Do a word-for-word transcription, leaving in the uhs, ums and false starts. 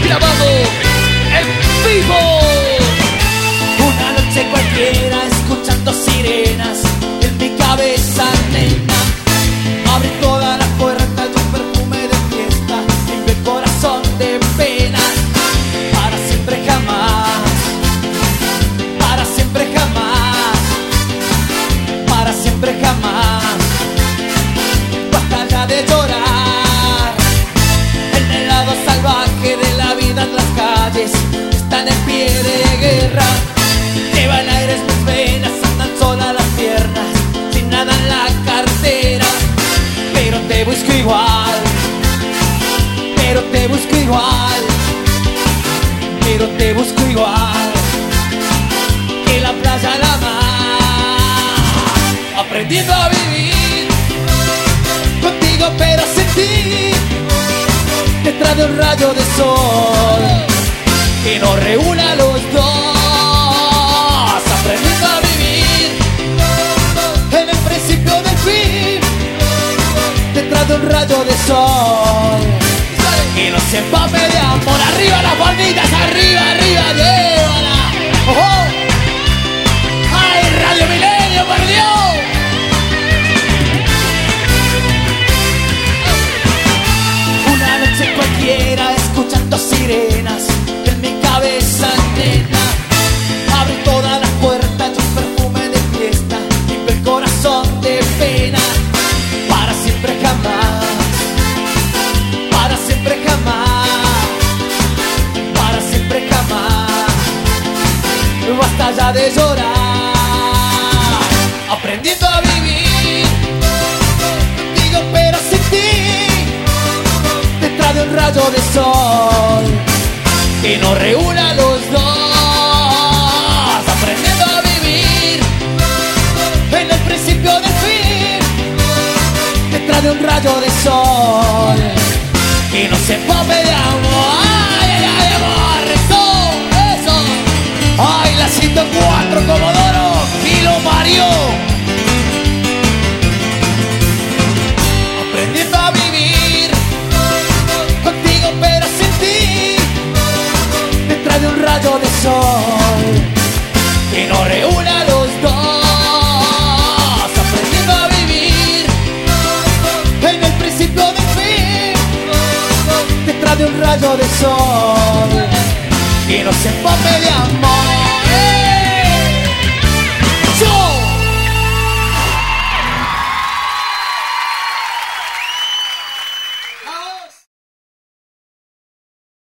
grabado en vivo. Una noche cualquiera escuchando sirenas en mi cabeza, nena. Abre toda la puerta de un perfume de fiesta, limpia el corazón de pena. Para siempre jamás, para siempre jamás, para siempre jamás. Basta ya de llorar. El helado salvaje de la vida en las calles están en pie de guerra. Llevan aires mis venas, andan solas las piernas, sin nada en la cartera. Pero te busco igual, pero te busco igual, pero te busco igual que la playa a la mar. Aprendiendo a vivir contigo pero sin ti, detrás de un rayo de sol que nos reúna a los dos. Aprendiendo a vivir en el principio del fin, detrás de un rayo de sol que nos empape de amor. Arriba las palmitas, arriba, arriba, llévala. Oh, oh. Ay, Radio Milenio, perdió. Una noche cualquiera escuchando sirenas en mi cabeza, nena. Abre todas las puertas de un perfume de fiesta, limpia el corazón de pena. Para siempre jamás, para siempre jamás, para siempre jamás. Basta ya de llorar. Aprendiendo a vivir contigo pero sin ti, detrás de un rayo de sol que nos reúna a los dos. Aprendiendo a vivir en el principio del fin, detrás de un rayo de sol que nos empape de amor. Ay, ay, ay, amor, eso, eso. Ay, la ciento cuatro Comodoro y lo parió.